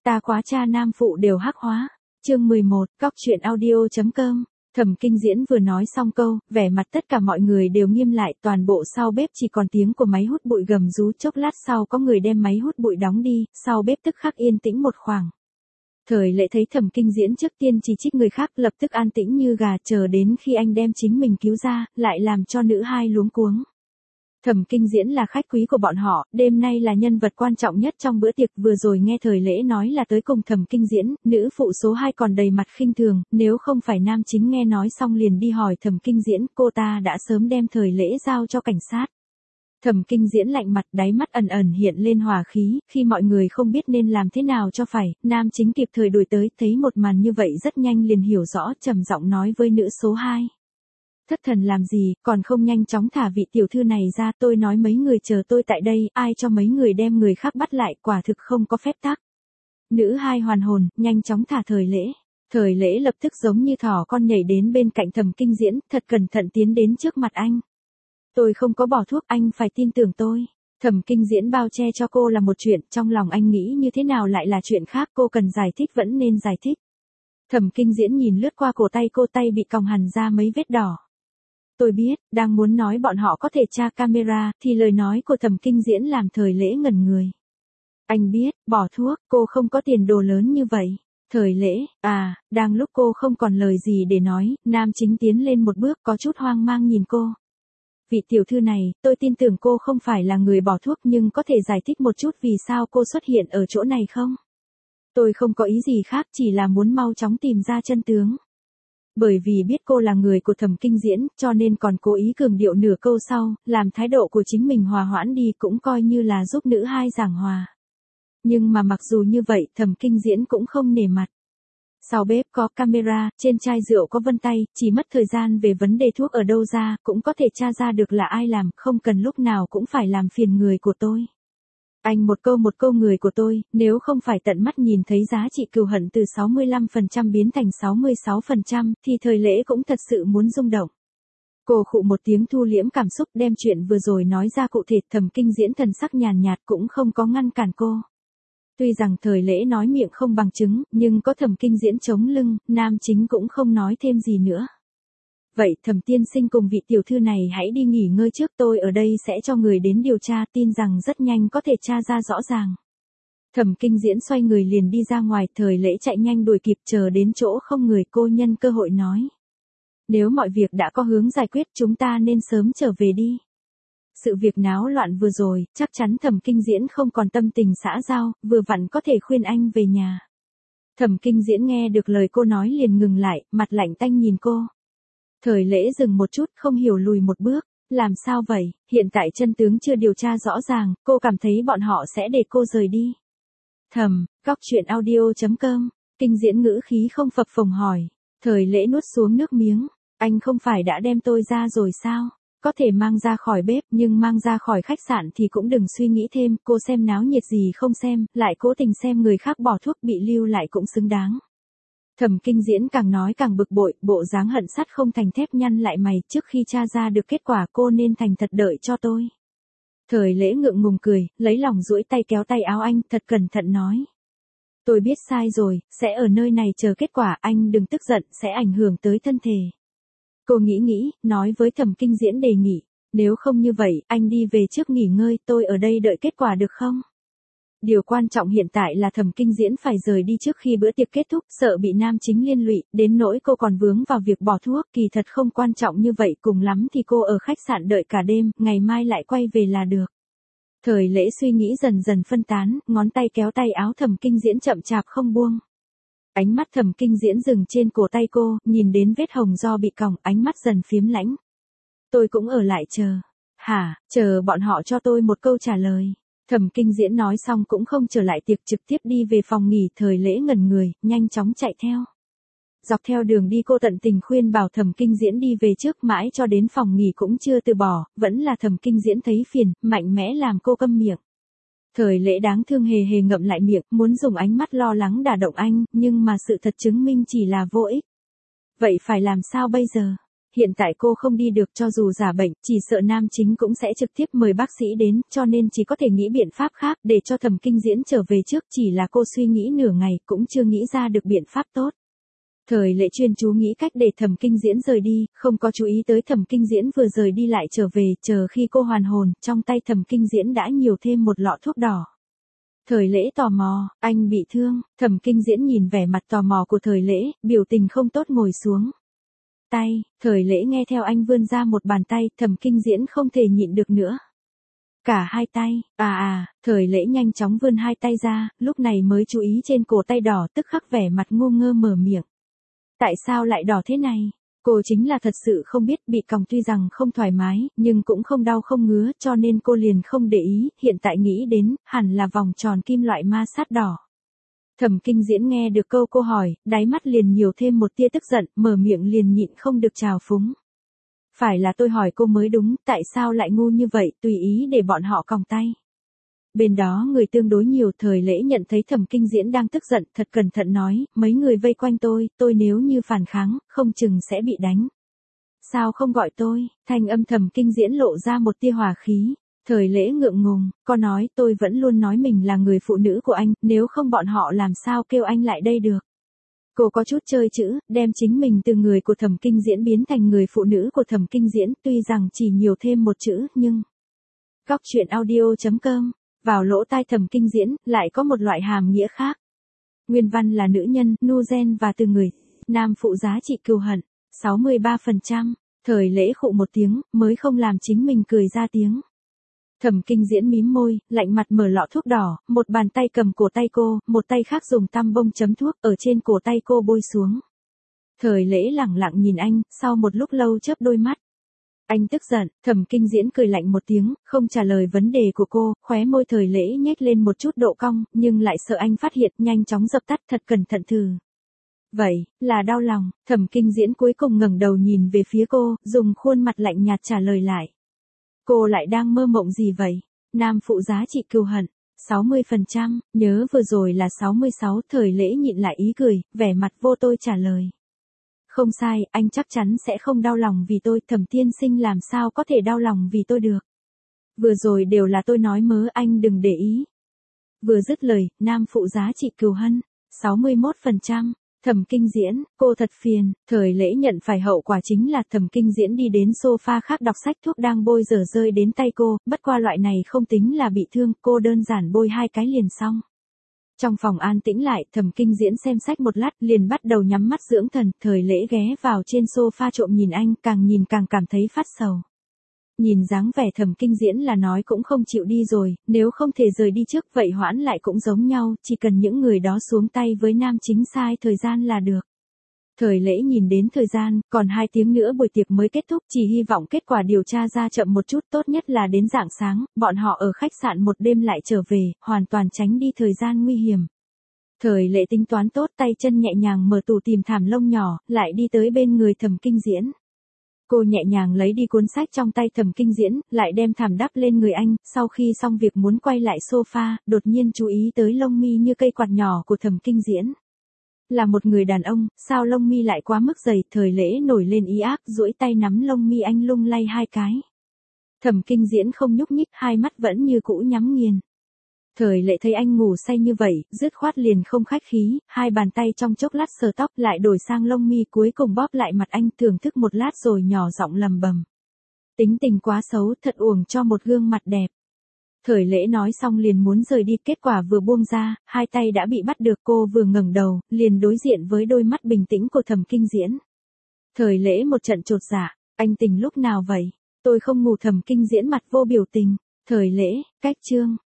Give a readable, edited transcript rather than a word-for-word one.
ta quá cha nam phụ đều hắc hóa. Chương 11, Cóc truyện audio.com. Thẩm Kinh Diễn vừa nói xong câu, vẻ mặt tất cả mọi người đều nghiêm lại, toàn bộ sau bếp chỉ còn tiếng của máy hút bụi gầm rú, chốc lát sau có người đem máy hút bụi đóng đi, sau bếp tức khắc yên tĩnh một khoảng. Thời Lễ thấy Thẩm Kinh Diễn trước tiên chỉ trích người khác, lập tức an tĩnh như gà, chờ đến khi anh đem chính mình cứu ra, lại làm cho nữ hai luống cuống. Thẩm Kinh Diễn là khách quý của bọn họ, đêm nay là nhân vật quan trọng nhất trong bữa tiệc, vừa rồi nghe Thời Lễ nói là tới cùng Thẩm Kinh Diễn, nữ phụ số 2 còn đầy mặt khinh thường, nếu không phải nam chính nghe nói xong liền đi hỏi Thẩm Kinh Diễn, cô ta đã sớm đem Thời Lễ giao cho cảnh sát. Thẩm Kinh Diễn lạnh mặt, đáy mắt ẩn ẩn hiện lên hỏa khí, khi mọi người không biết nên làm thế nào cho phải, nam chính kịp thời đuổi tới, thấy một màn như vậy rất nhanh liền hiểu rõ, trầm giọng nói với nữ số 2. Thất thần làm gì, còn không nhanh chóng thả vị tiểu thư này ra, tôi nói mấy người chờ tôi tại đây, ai cho mấy người đem người khác bắt lại, quả thực không có phép tắc. Nữ hai hoàn hồn, nhanh chóng thả Thời Lễ. Thời Lễ lập tức giống như thỏ con nhảy đến bên cạnh Thẩm Kinh Diễn, thật cẩn thận tiến đến trước mặt anh. Tôi không có bỏ thuốc, anh phải tin tưởng tôi. Thẩm Kinh Diễn bao che cho cô là một chuyện, trong lòng anh nghĩ như thế nào lại là chuyện khác, cô cần giải thích vẫn nên giải thích. Thẩm Kinh Diễn nhìn lướt qua cổ tay cô, tay bị còng hằn ra mấy vết đỏ. Tôi biết, đang muốn nói bọn họ có thể tra camera, thì lời nói của Thẩm Kinh Diễn làm Thời Lễ ngẩn người. Anh biết, bỏ thuốc, cô không có tiền đồ lớn như vậy. Thời Lễ, đang lúc cô không còn lời gì để nói, nam chính tiến lên một bước có chút hoang mang nhìn cô. Vị tiểu thư này, tôi tin tưởng cô không phải là người bỏ thuốc nhưng có thể giải thích một chút vì sao cô xuất hiện ở chỗ này không? Tôi không có ý gì khác, chỉ là muốn mau chóng tìm ra chân tướng. Bởi vì biết cô là người của Thẩm Kinh Diễn, cho nên còn cố ý cường điệu nửa câu sau, làm thái độ của chính mình hòa hoãn đi, cũng coi như là giúp nữ hai giảng hòa. Nhưng mà mặc dù như vậy, Thẩm Kinh Diễn cũng không nể mặt. Sau bếp có camera, trên chai rượu có vân tay, chỉ mất thời gian về vấn đề thuốc ở đâu ra, cũng có thể tra ra được là ai làm, không cần lúc nào cũng phải làm phiền người của tôi. Anh một câu người của tôi, nếu không phải tận mắt nhìn thấy giá trị cừu hận từ 65% biến thành 66%, thì Thời Lễ cũng thật sự muốn rung động. Cô khụ một tiếng thu liễm cảm xúc, đem chuyện vừa rồi nói ra cụ thể. Thẩm Kinh Diễn thần sắc nhàn nhạt cũng không có ngăn cản cô. Tuy rằng Thời Lễ nói miệng không bằng chứng, nhưng có Thẩm Kinh Diễn chống lưng, nam chính cũng không nói thêm gì nữa. Vậy Thẩm tiên sinh cùng vị tiểu thư này hãy đi nghỉ ngơi trước, tôi ở đây sẽ cho người đến điều tra, tin rằng rất nhanh có thể tra ra rõ ràng. Thẩm Kinh Diễn xoay người liền đi ra ngoài, Thời Lễ chạy nhanh đuổi kịp, chờ đến chỗ không người, cô nhân cơ hội nói. Nếu mọi việc đã có hướng giải quyết, chúng ta nên sớm trở về đi. Sự việc náo loạn vừa rồi, chắc chắn Thẩm Kinh Diễn không còn tâm tình xã giao, vừa vặn có thể khuyên anh về nhà. Thẩm Kinh Diễn nghe được lời cô nói liền ngừng lại, mặt lạnh tanh nhìn cô. Thời Lễ dừng một chút, không hiểu lùi một bước. Làm sao vậy, hiện tại chân tướng chưa điều tra rõ ràng, cô cảm thấy bọn họ sẽ để cô rời đi. Cóc truyện audio.com, Kinh Diễn ngữ khí không phập phồng hỏi. Thời Lễ nuốt xuống nước miếng. Anh không phải đã đem tôi ra rồi sao? Có thể mang ra khỏi bếp, nhưng mang ra khỏi khách sạn thì cũng đừng suy nghĩ thêm, cô xem náo nhiệt gì không xem, lại cố tình xem người khác bỏ thuốc bị lưu lại cũng xứng đáng. Thẩm Kinh Diễn càng nói càng bực bội, bộ dáng hận sắt không thành thép nhăn lại mày, trước khi tra ra được kết quả cô nên thành thật đợi cho tôi. Thời Lễ ngượng ngùng cười, lấy lòng duỗi tay kéo tay áo anh, thật cẩn thận nói. Tôi biết sai rồi, sẽ ở nơi này chờ kết quả, anh đừng tức giận, sẽ ảnh hưởng tới thân thể. Cô nghĩ, nói với Thẩm Kinh Diễn đề nghị, nếu không như vậy, anh đi về trước nghỉ ngơi, tôi ở đây đợi kết quả được không? Điều quan trọng hiện tại là Thẩm Kinh Diễn phải rời đi trước khi bữa tiệc kết thúc, sợ bị nam chính liên lụy, đến nỗi cô còn vướng vào việc bỏ thuốc, kỳ thật không quan trọng như vậy, cùng lắm thì cô ở khách sạn đợi cả đêm, ngày mai lại quay về là được. Thời Lễ suy nghĩ dần dần phân tán, ngón tay kéo tay áo Thẩm Kinh Diễn chậm chạp không buông. Ánh mắt Thẩm Kinh Diễn dừng trên cổ tay cô, nhìn đến vết hồng do bị còng, ánh mắt dần phiếm lãnh. Tôi cũng ở lại chờ. Hả, chờ bọn họ cho tôi một câu trả lời. Thẩm Kinh Diễn nói xong cũng không trở lại tiệc, trực tiếp đi về phòng nghỉ. Thời Lễ ngẩn người, nhanh chóng chạy theo. Dọc theo đường đi cô tận tình khuyên bảo Thẩm Kinh Diễn đi về trước, mãi cho đến phòng nghỉ cũng chưa từ bỏ, vẫn là Thẩm Kinh Diễn thấy phiền, mạnh mẽ làm cô câm miệng. Thời Lễ đáng thương hề hề ngậm lại miệng, muốn dùng ánh mắt lo lắng đả động anh, nhưng mà sự thật chứng minh chỉ là vô ích. Vậy phải làm sao bây giờ? Hiện tại cô không đi được, cho dù giả bệnh, chỉ sợ nam chính cũng sẽ trực tiếp mời bác sĩ đến, cho nên chỉ có thể nghĩ biện pháp khác để cho Thẩm Kinh Diễn trở về trước, chỉ là cô suy nghĩ nửa ngày cũng chưa nghĩ ra được biện pháp tốt. Thời Lệ chuyên chú nghĩ cách để Thẩm Kinh Diễn rời đi, không có chú ý tới Thẩm Kinh Diễn vừa rời đi lại trở về, chờ khi cô hoàn hồn, trong tay Thẩm Kinh Diễn đã nhiều thêm một lọ thuốc đỏ. Thời Lễ tò mò, anh bị thương, Thẩm Kinh Diễn nhìn vẻ mặt tò mò của Thời Lễ, biểu tình không tốt ngồi xuống. Tay, Thời Lễ nghe theo anh vươn ra một bàn tay, Thẩm Kinh Diễn không thể nhịn được nữa. Cả hai tay, Thời Lễ nhanh chóng vươn hai tay ra, lúc này mới chú ý trên cổ tay đỏ, tức khắc vẻ mặt ngu ngơ mở miệng. Tại sao lại đỏ thế này? Cô chính là thật sự không biết, bị còng tuy rằng không thoải mái, nhưng cũng không đau không ngứa, cho nên cô liền không để ý, hiện tại nghĩ đến, hẳn là vòng tròn kim loại ma sát đỏ. Thẩm Kinh Diễn nghe được câu cô hỏi, đáy mắt liền nhiều thêm một tia tức giận, mở miệng liền nhịn không được trào phúng. Phải là tôi hỏi cô mới đúng, tại sao lại ngu như vậy, tùy ý để bọn họ còng tay. Bên đó người tương đối nhiều. Thời Lễ nhận thấy Thẩm Kinh Diễn đang tức giận, thật cẩn thận nói, mấy người vây quanh tôi nếu như phản kháng, không chừng sẽ bị đánh. Sao không gọi tôi? Thanh âm Thẩm Kinh Diễn lộ ra một tia hòa khí. Thời Lễ ngượng ngùng, có nói tôi vẫn luôn nói mình là người phụ nữ của anh, nếu không bọn họ làm sao kêu anh lại đây được. Cô có chút chơi chữ, đem chính mình từ người của Thẩm Kinh Diễn biến thành người phụ nữ của Thẩm Kinh Diễn, tuy rằng chỉ nhiều thêm một chữ, nhưng... Góc truyện audio.com, vào lỗ tai Thẩm Kinh Diễn, lại có một loại hàm nghĩa khác. Nguyên văn là nữ nhân, nu gen và từ người, nam phụ giá trị cừu hận, 63%, Thời Lễ khụ một tiếng, mới không làm chính mình cười ra tiếng. Thẩm Kinh Diễn mím môi, lạnh mặt mở lọ thuốc đỏ, một bàn tay cầm cổ tay cô, một tay khác dùng tăm bông chấm thuốc ở trên cổ tay cô bôi xuống. Thời Lễ lẳng lặng nhìn anh, sau một lúc lâu chớp đôi mắt. Anh tức giận, Thẩm Kinh Diễn cười lạnh một tiếng, không trả lời vấn đề của cô, khóe môi Thời Lễ nhếch lên một chút độ cong, nhưng lại sợ anh phát hiện, nhanh chóng dập tắt, thật cẩn thận thử. Vậy, là đau lòng, Thẩm Kinh Diễn cuối cùng ngẩng đầu nhìn về phía cô, dùng khuôn mặt lạnh nhạt trả lời lại. Cô lại đang mơ mộng gì vậy? Nam phụ giá trị cừu hận, 60%, nhớ vừa rồi là 66, Thời Lễ nhịn lại ý cười, vẻ mặt vô tôi trả lời. Không sai, anh chắc chắn sẽ không đau lòng vì tôi, Thẩm tiên sinh làm sao có thể đau lòng vì tôi được. Vừa rồi đều là tôi nói mớ, anh đừng để ý. Vừa dứt lời, nam phụ giá trị cừu hận, 61%. Thẩm Kinh Diễn, cô thật phiền. Thời Lễ nhận phải hậu quả chính là Thẩm Kinh Diễn đi đến sofa khác đọc sách, thuốc đang bôi dở rơi đến tay cô, bất qua loại này không tính là bị thương, cô đơn giản bôi hai cái liền xong. Trong phòng an tĩnh lại, Thẩm Kinh Diễn xem sách một lát, liền bắt đầu nhắm mắt dưỡng thần. Thời Lễ ghé vào trên sofa trộm nhìn anh, càng nhìn càng cảm thấy phát sầu. Nhìn dáng vẻ Thẩm Kinh Diễn là nói cũng không chịu đi rồi, nếu không thể rời đi trước vậy hoãn lại cũng giống nhau, chỉ cần những người đó xuống tay với nam chính sai thời gian là được. Thời Lễ nhìn đến thời gian, còn 2 tiếng nữa buổi tiệc mới kết thúc, chỉ hy vọng kết quả điều tra ra chậm một chút, tốt nhất là đến rạng sáng, bọn họ ở khách sạn một đêm lại trở về, hoàn toàn tránh đi thời gian nguy hiểm. Thời Lễ tính toán tốt, tay chân nhẹ nhàng mở tủ tìm thảm lông nhỏ, lại đi tới bên người Thẩm Kinh Diễn. Cô nhẹ nhàng lấy đi cuốn sách trong tay Thẩm Kinh Diễn, lại đem thảm đắp lên người anh, sau khi xong việc muốn quay lại sofa, đột nhiên chú ý tới lông mi như cây quạt nhỏ của Thẩm Kinh Diễn. Là một người đàn ông, sao lông mi lại quá mức dày, Thời Lễ nổi lên ý ác, duỗi tay nắm lông mi anh lung lay 2 cái. Thẩm Kinh Diễn không nhúc nhích, hai mắt vẫn như cũ nhắm nghiền. Thời Lễ thấy anh ngủ say như vậy, dứt khoát liền không khách khí, hai bàn tay trong chốc lát sờ tóc lại đổi sang lông mi, cuối cùng bóp lại mặt anh, thưởng thức một lát rồi nhỏ giọng lầm bầm. Tính tình quá xấu, thật uổng cho một gương mặt đẹp. Thời Lễ nói xong liền muốn rời đi, kết quả vừa buông ra, hai tay đã bị bắt được, cô vừa ngẩng đầu, liền đối diện với đôi mắt bình tĩnh của Thẩm Kinh Diễn. Thời Lễ một trận chột dạ, anh tỉnh lúc nào vậy? Tôi không ngủ. Thẩm Kinh Diễn mặt vô biểu tình. Thời Lễ, cách chương.